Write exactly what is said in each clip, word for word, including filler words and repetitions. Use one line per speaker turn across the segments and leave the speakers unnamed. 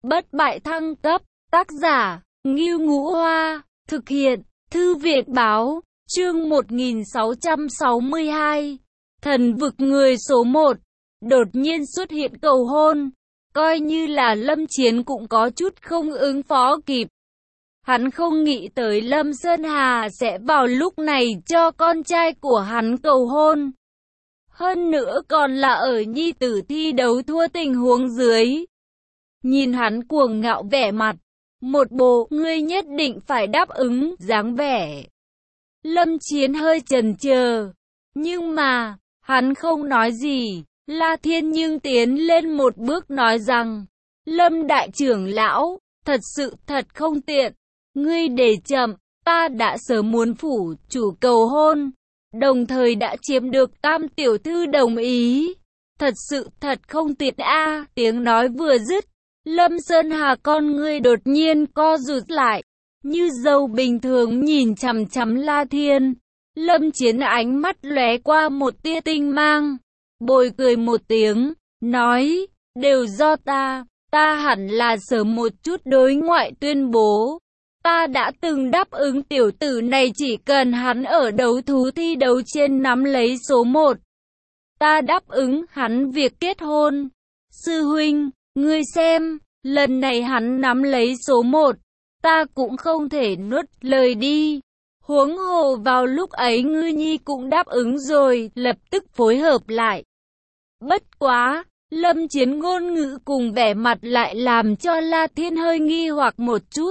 Bất bại thăng cấp, tác giả, Ngưu Ngũ Hoa, thực hiện, Thư viện Báo, chương một nghìn sáu trăm sáu mươi hai. Thần vực người số một, đột nhiên xuất hiện cầu hôn, coi như là Lâm Chiến cũng có chút không ứng phó kịp. Hắn không nghĩ tới Lâm Sơn Hà sẽ vào lúc này cho con trai của hắn cầu hôn. Hơn nữa còn là ở nhi tử thi đấu thua tình huống dưới. Nhìn hắn cuồng ngạo vẻ mặt, một bộ ngươi nhất định phải đáp ứng dáng vẻ. Lâm Chiến hơi chần chờ, nhưng mà hắn không nói gì. La Thiên nhưng tiến lên một bước nói rằng, Lâm đại trưởng lão, thật sự thật không tiện, ngươi để chậm, ta đã sớm muốn phủ chủ cầu hôn, đồng thời đã chiếm được tam tiểu thư đồng ý, thật sự thật không tiện a. À, tiếng nói vừa dứt, Lâm Sơn Hà con ngươi đột nhiên co rụt lại, như dâu bình thường nhìn chằm chằm La Thiên. Lâm Chiến ánh mắt lóe qua một tia tinh mang, bồi cười một tiếng, nói, đều do ta, ta hẳn là sớm một chút đối ngoại tuyên bố. Ta đã từng đáp ứng tiểu tử này chỉ cần hắn ở đấu thú thi đấu trên nắm lấy số một. Ta đáp ứng hắn việc kết hôn. Sư huynh, ngươi xem, lần này hắn nắm lấy số một, ta cũng không thể nuốt lời đi. Huống hồ vào lúc ấy Ngư Nhi cũng đáp ứng rồi, lập tức phối hợp lại. Bất quá, Lâm Chiến ngôn ngữ cùng vẻ mặt lại làm cho La Thiên hơi nghi hoặc một chút.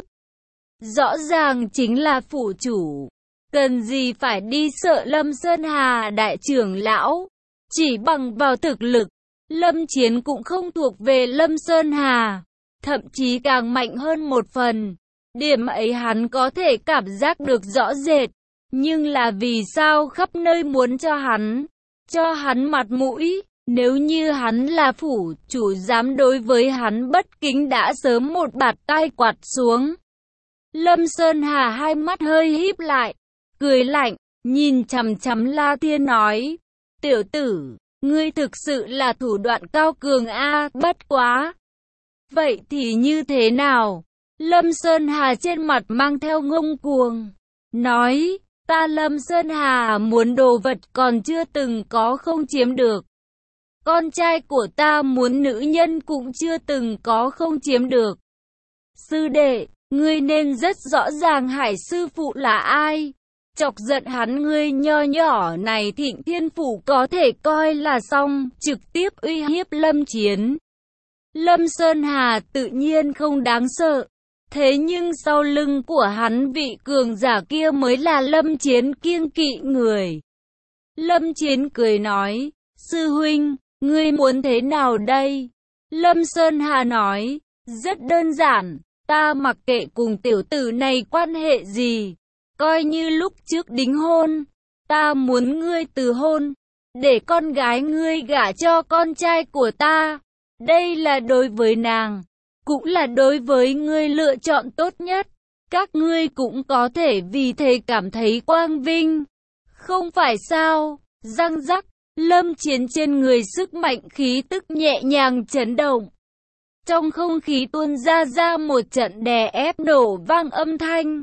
Rõ ràng chính là phủ chủ, cần gì phải đi sợ Lâm Sơn Hà đại trưởng lão. Chỉ bằng vào thực lực, Lâm Chiến cũng không thuộc về Lâm Sơn Hà, thậm chí càng mạnh hơn một phần. Điểm ấy hắn có thể cảm giác được rõ rệt, nhưng là vì sao khắp nơi muốn cho hắn, cho hắn mặt mũi. Nếu như hắn là phủ chủ dám đối với hắn bất kính đã sớm một bạt tai quạt xuống. Lâm Sơn Hà hai mắt hơi híp lại, cười lạnh, nhìn chằm chằm La Thiên nói, tiểu tử, ngươi thực sự là thủ đoạn cao cường a. Bất quá. Vậy thì như thế nào? Lâm Sơn Hà trên mặt mang theo ngông cuồng, nói, ta Lâm Sơn Hà muốn đồ vật còn chưa từng có không chiếm được. Con trai của ta muốn nữ nhân cũng chưa từng có không chiếm được. Sư đệ, ngươi nên rất rõ ràng Hải sư phụ là ai. Chọc giận hắn ngươi nho nhỏ này Thịnh Thiên Phủ có thể coi là xong, trực tiếp uy hiếp Lâm Chiến. Lâm Sơn Hà tự nhiên không đáng sợ. Thế nhưng sau lưng của hắn vị cường giả kia mới là Lâm Chiến kiêng kỵ người. Lâm Chiến cười nói, sư huynh, ngươi muốn thế nào đây? Lâm Sơn Hà nói, rất đơn giản, ta mặc kệ cùng tiểu tử này quan hệ gì. Coi như lúc trước đính hôn, ta muốn ngươi từ hôn, để con gái ngươi gả cho con trai của ta. Đây là đối với nàng, cũng là đối với ngươi lựa chọn tốt nhất. Các ngươi cũng có thể vì thế cảm thấy quang vinh, không phải sao? Răng rắc, Lâm Chiến trên người sức mạnh khí tức nhẹ nhàng chấn động. Trong không khí tuôn ra ra một trận đè ép nổ vang âm thanh.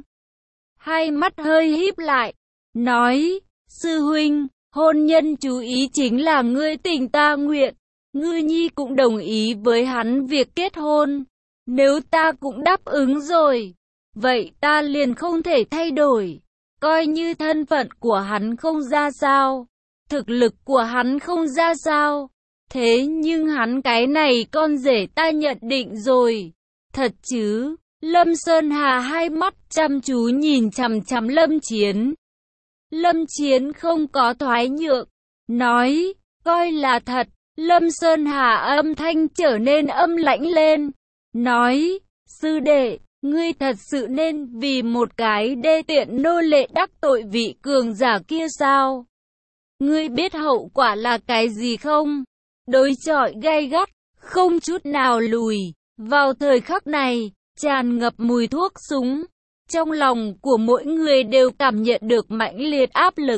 Hai mắt hơi híp lại, nói, sư huynh, hôn nhân chú ý chính là ngươi tình ta nguyện. Ngư Nhi cũng đồng ý với hắn việc kết hôn. Nếu ta cũng đáp ứng rồi, vậy ta liền không thể thay đổi. Coi như thân phận của hắn không ra sao, thực lực của hắn không ra sao, thế nhưng hắn cái này con rể ta nhận định rồi. Thật chứ? Lâm Sơn Hà hai mắt chăm chú nhìn chằm chằm Lâm Chiến. Lâm Chiến không có thoái nhượng, nói, coi là thật. Lâm Sơn Hà âm thanh trở nên âm lãnh lên, nói, sư đệ, ngươi thật sự nên vì một cái đê tiện nô lệ đắc tội vị cường giả kia sao? Ngươi biết hậu quả là cái gì không? Đối chọi gay gắt, không chút nào lùi. Vào thời khắc này, tràn ngập mùi thuốc súng. Trong lòng của mỗi người đều cảm nhận được mãnh liệt áp lực.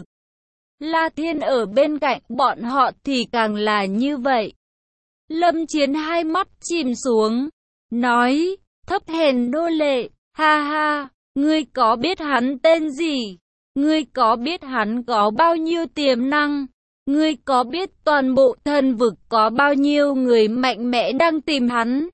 La Thiên ở bên cạnh bọn họ thì càng là như vậy. Lâm Chiến hai mắt chìm xuống, nói, thấp hèn nô lệ, ha ha, ngươi có biết hắn tên gì? Ngươi có biết hắn có bao nhiêu tiềm năng? Ngươi có biết toàn bộ thần vực có bao nhiêu người mạnh mẽ đang tìm hắn?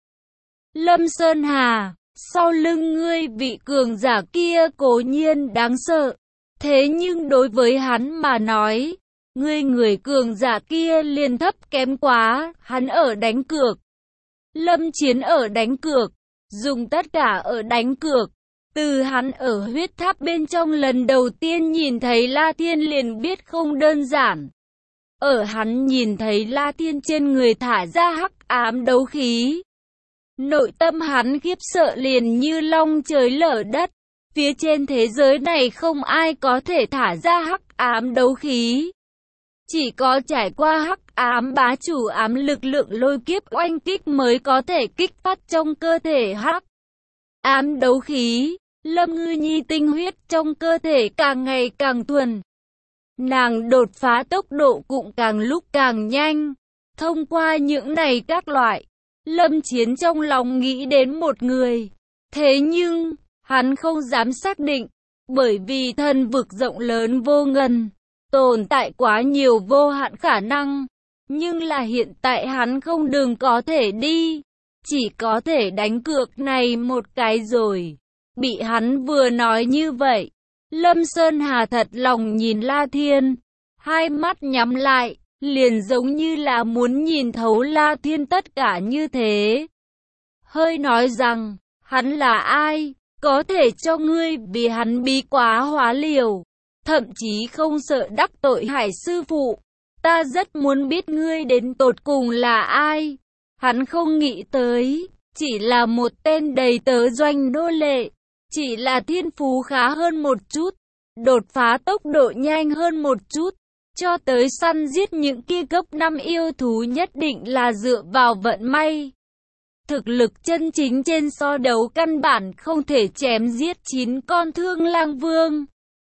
Lâm Sơn Hà, sau lưng ngươi vị cường giả kia cố nhiên đáng sợ. Thế nhưng đối với hắn mà nói, ngươi người cường giả kia liền thấp kém quá, hắn ở đánh cược. Lâm Chiến ở đánh cược, dùng tất cả ở đánh cược. Từ hắn ở huyết tháp bên trong lần đầu tiên nhìn thấy La Thiên liền biết không đơn giản. Ở hắn nhìn thấy La Thiên trên người thả ra hắc ám đấu khí. Nội tâm hắn khiếp sợ liền như long trời lở đất. Phía trên thế giới này không ai có thể thả ra hắc ám đấu khí. Chỉ có trải qua hắc ám bá chủ ám lực lượng lôi kiếp oanh kích mới có thể kích phát trong cơ thể hắc ám đấu khí. Lâm Ngư Nhi tinh huyết trong cơ thể càng ngày càng thuần. Nàng đột phá tốc độ cũng càng lúc càng nhanh. Thông qua những này các loại, Lâm Chiến trong lòng nghĩ đến một người. Thế nhưng, hắn không dám xác định, bởi vì thần vực rộng lớn vô ngần, tồn tại quá nhiều vô hạn khả năng. Nhưng là hiện tại hắn không đường có thể đi, chỉ có thể đánh cược này một cái rồi. Bị hắn vừa nói như vậy, Lâm Sơn Hà thật lòng nhìn La Thiên, hai mắt nhắm lại, liền giống như là muốn nhìn thấu La Thiên tất cả như thế. Hơi nói rằng, hắn là ai, có thể cho ngươi vì hắn bí quá hóa liều, thậm chí không sợ đắc tội Hải sư phụ. Ta rất muốn biết ngươi đến tột cùng là ai. Hắn không nghĩ tới, chỉ là một tên đầy tớ doanh nô lệ. Chỉ là thiên phú khá hơn một chút, đột phá tốc độ nhanh hơn một chút, cho tới săn giết những kia cấp năm yêu thú nhất định là dựa vào vận may. Thực lực chân chính trên so đấu căn bản không thể chém giết chín con Thương Lang Vương.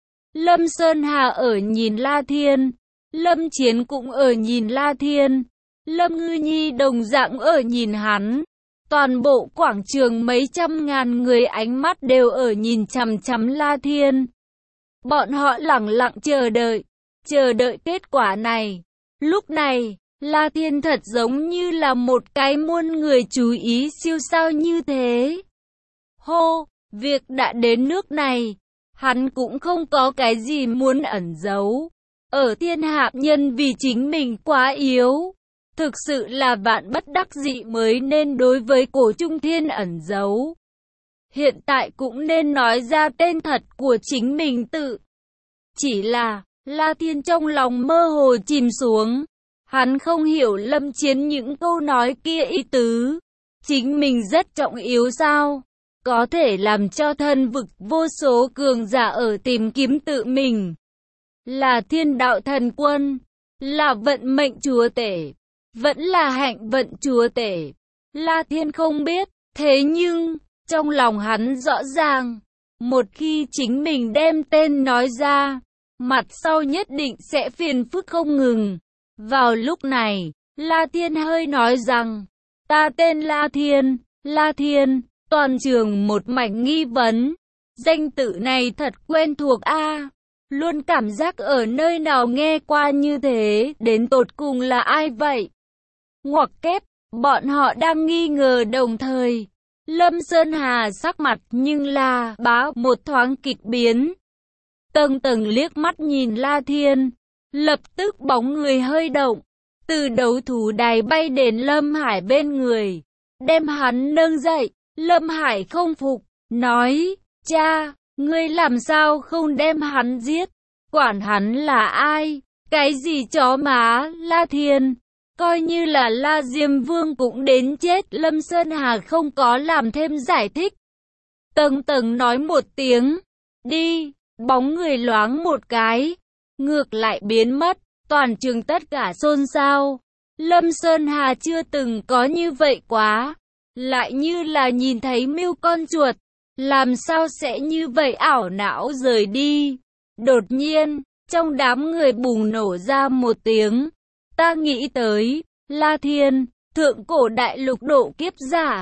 Lâm Sơn Hà ở nhìn La Thiên, Lâm Chiến cũng ở nhìn La Thiên, Lâm Ngư Nhi đồng dạng ở nhìn hắn. Toàn bộ quảng trường mấy trăm ngàn người ánh mắt đều ở nhìn chằm chằm La Thiên. Bọn họ lẳng lặng chờ đợi, chờ đợi kết quả này. Lúc này, La Thiên thật giống như là một cái muôn người chú ý siêu sao như thế. Hô, việc đã đến nước này, hắn cũng không có cái gì muốn ẩn giấu. Ở thiên hạ nhân vì chính mình quá yếu. Thực sự là vạn bất đắc dĩ mới nên đối với Cổ Trung Thiên ẩn giấu. Hiện tại cũng nên nói ra tên thật của chính mình tự. Chỉ là, La Thiên trong lòng mơ hồ chìm xuống. Hắn không hiểu Lâm Chiến những câu nói kia ý tứ. Chính mình rất trọng yếu sao? Có thể làm cho thân vực vô số cường giả ở tìm kiếm tự mình. Là thiên đạo thần quân, là vận mệnh chúa tể. Vẫn là hạnh vận chúa tể. La Thiên không biết, thế nhưng, trong lòng hắn rõ ràng, một khi chính mình đem tên nói ra, mặt sau nhất định sẽ phiền phức không ngừng. Vào lúc này, La Thiên hơi nói rằng, ta tên La Thiên, La Thiên, toàn trường một mảnh nghi vấn. Danh tự này thật quen thuộc a, luôn cảm giác ở nơi nào nghe qua như thế, đến tột cùng là ai vậy? Ngoặc kép, bọn họ đang nghi ngờ đồng thời. Lâm Sơn Hà sắc mặt nhưng là bá một thoáng kịch biến. Tầng tầng liếc mắt nhìn La Thiên, lập tức bóng người hơi động, từ đấu thú đài bay đến Lâm Hải bên người, đem hắn nâng dậy. Lâm Hải không phục, nói, cha, ngươi làm sao không đem hắn giết, quản hắn là ai, cái gì chó má. La Thiên, coi như là La Diêm Vương cũng đến chết. Lâm Sơn Hà không có làm thêm giải thích. Tầng tầng nói một tiếng, đi, bóng người loáng một cái, ngược lại biến mất, toàn trường tất cả xôn xao. Lâm Sơn Hà chưa từng có như vậy quá, lại như là nhìn thấy mưu con chuột, làm sao sẽ như vậy ảo não rời đi. Đột nhiên, trong đám người bùng nổ ra một tiếng, ta nghĩ tới, La Thiên, thượng cổ đại lục độ kiếp giả,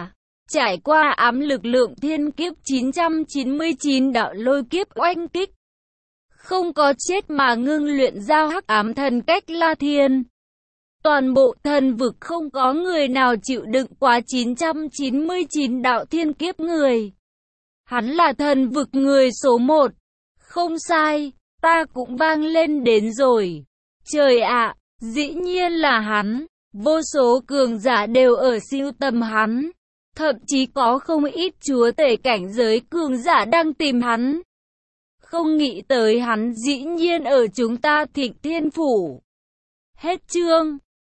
trải qua ám lực lượng thiên kiếp chín trăm chín mươi chín đạo lôi kiếp oanh kích. Không có chết mà ngưng luyện ra hắc ám thần cách La Thiên. Toàn bộ thần vực không có người nào chịu đựng quá chín trăm chín mươi chín đạo thiên kiếp người. Hắn là thần vực người số một. Không sai, ta cũng vang lên đến rồi. Trời ạ, dĩ nhiên là hắn. Vô số cường giả đều ở siêu tầm hắn. Thậm chí có không ít chúa tể cảnh giới cường giả đang tìm hắn. Không nghĩ tới hắn dĩ nhiên ở chúng ta Thịnh Thiên Phủ. Hết chương.